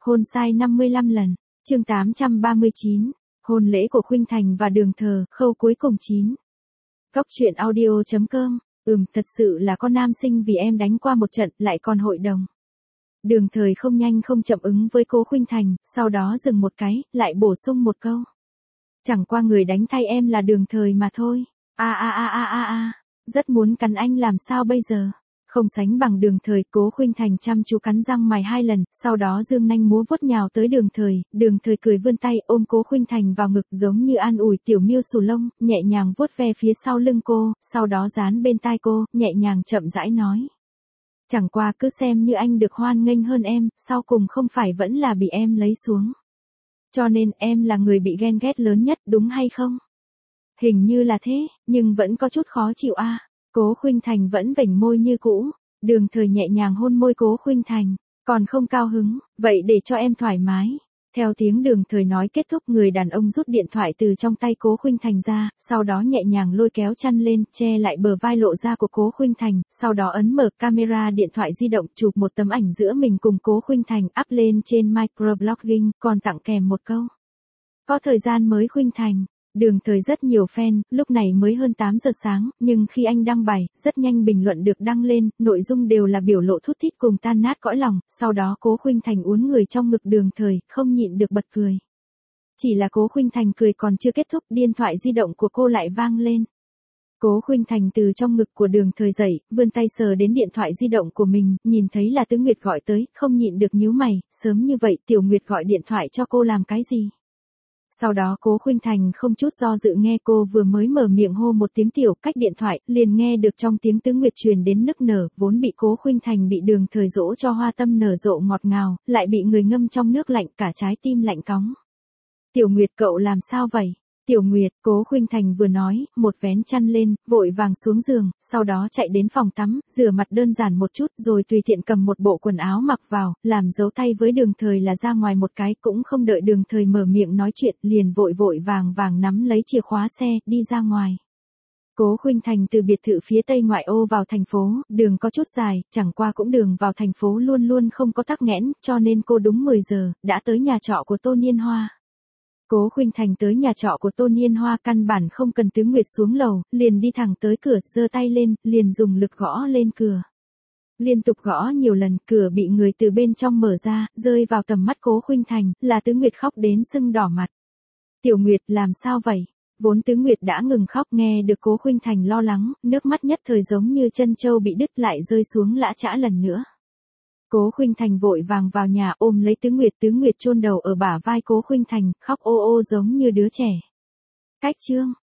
Hôn sai 55 lần. Chương 839. Hôn lễ của Khuynh Thành và Đường Thờ, khâu cuối cùng 9. Góc truyện audio.com. Thật sự là con nam sinh vì em đánh qua một trận lại còn hội đồng. Đường Thời không nhanh không chậm ứng với Cố Khuynh Thành, sau đó dừng một cái, lại bổ sung một câu. Chẳng qua người đánh thay em là Đường Thời mà thôi. Rất muốn cắn anh làm sao bây giờ. Không sánh bằng Đường Thời, Cố Khuynh Thành chăm chú cắn răng mài 2 lần, sau đó dương nanh múa vuốt nhào tới Đường Thời cười vươn tay ôm Cố Khuynh Thành vào ngực giống như an ủi tiểu miêu xù lông, nhẹ nhàng vuốt ve phía sau lưng cô, sau đó dán bên tai cô, nhẹ nhàng chậm rãi nói. Chẳng qua cứ xem như anh được hoan nghênh hơn em, sau cùng không phải vẫn là bị em lấy xuống. Cho nên em là người bị ghen ghét lớn nhất đúng hay không? Hình như là thế, nhưng vẫn có chút khó chịu a. Cố Khuynh Thành vẫn vểnh môi như cũ. Đường Thời nhẹ nhàng hôn môi Cố Khuynh Thành. Còn không cao hứng, vậy để cho em thoải mái. Theo tiếng Đường Thời nói kết thúc, người đàn ông rút điện thoại từ trong tay Cố Khuynh Thành ra, sau đó nhẹ nhàng lôi kéo chăn lên, che lại bờ vai lộ ra của Cố Khuynh Thành, sau đó ấn mở camera điện thoại di động chụp một tấm ảnh giữa mình cùng Cố Khuynh Thành up lên trên microblogging, còn tặng kèm một câu. Có thời gian mới Khuynh Thành. Đường Thời rất nhiều fan, lúc này mới hơn 8 giờ sáng, nhưng khi anh đăng bài, rất nhanh bình luận được đăng lên, nội dung đều là biểu lộ thút thít cùng tan nát cõi lòng, sau đó Cố Khuynh Thành uốn người trong ngực Đường Thời, không nhịn được bật cười. Chỉ là Cố Khuynh Thành cười còn chưa kết thúc, điện thoại di động của cô lại vang lên. Cố Khuynh Thành từ trong ngực của Đường Thời dậy, vươn tay sờ đến điện thoại di động của mình, nhìn thấy là Tứ Nguyệt gọi tới, không nhịn được nhíu mày, sớm như vậy Tiểu Nguyệt gọi điện thoại cho cô làm cái gì? Sau đó Cố Khuynh Thành không chút do dự nghe cô vừa mới mở miệng hô một tiếng tiểu, cách điện thoại, liền nghe được trong tiếng Tứ Nguyệt truyền đến nức nở, vốn bị Cố Khuynh Thành bị Đường Thời dỗ cho hoa tâm nở rộ ngọt ngào, lại bị người ngâm trong nước lạnh, cả trái tim lạnh cóng. Tiểu Nguyệt cậu làm sao vậy? Tiểu Nguyệt, Cố Khuynh Thành vừa nói, một vén chăn lên, vội vàng xuống giường, sau đó chạy đến phòng tắm, rửa mặt đơn giản một chút, rồi tùy tiện cầm một bộ quần áo mặc vào, làm dấu tay với Đường Thời là ra ngoài một cái, cũng không đợi Đường Thời mở miệng nói chuyện, liền vội vàng nắm lấy chìa khóa xe, đi ra ngoài. Cố Khuynh Thành từ biệt thự phía tây ngoại ô vào thành phố, đường có chút dài, chẳng qua cũng đường vào thành phố luôn luôn không có tắc nghẽn, cho nên cô đúng 10 giờ, đã tới nhà trọ của Tô Niên Hoa. Cố Khuynh Thành tới nhà trọ của Tô Niên Hoa căn bản không cần Tứ Nguyệt xuống lầu, liền đi thẳng tới cửa, giơ tay lên, liền dùng lực gõ lên cửa. Liên tục gõ nhiều lần, cửa bị người từ bên trong mở ra, rơi vào tầm mắt Cố Khuynh Thành, là Tứ Nguyệt khóc đến sưng đỏ mặt. Tiểu Nguyệt làm sao vậy? Vốn Tứ Nguyệt đã ngừng khóc, nghe được Cố Khuynh Thành lo lắng, nước mắt nhất thời giống như chân trâu bị đứt lại rơi xuống lã chã lần nữa. Cố Khuynh Thành vội vàng vào nhà ôm lấy Tứ Nguyệt chôn đầu ở bả vai Cố Khuynh Thành, khóc ô ô giống như đứa trẻ. Cách chương.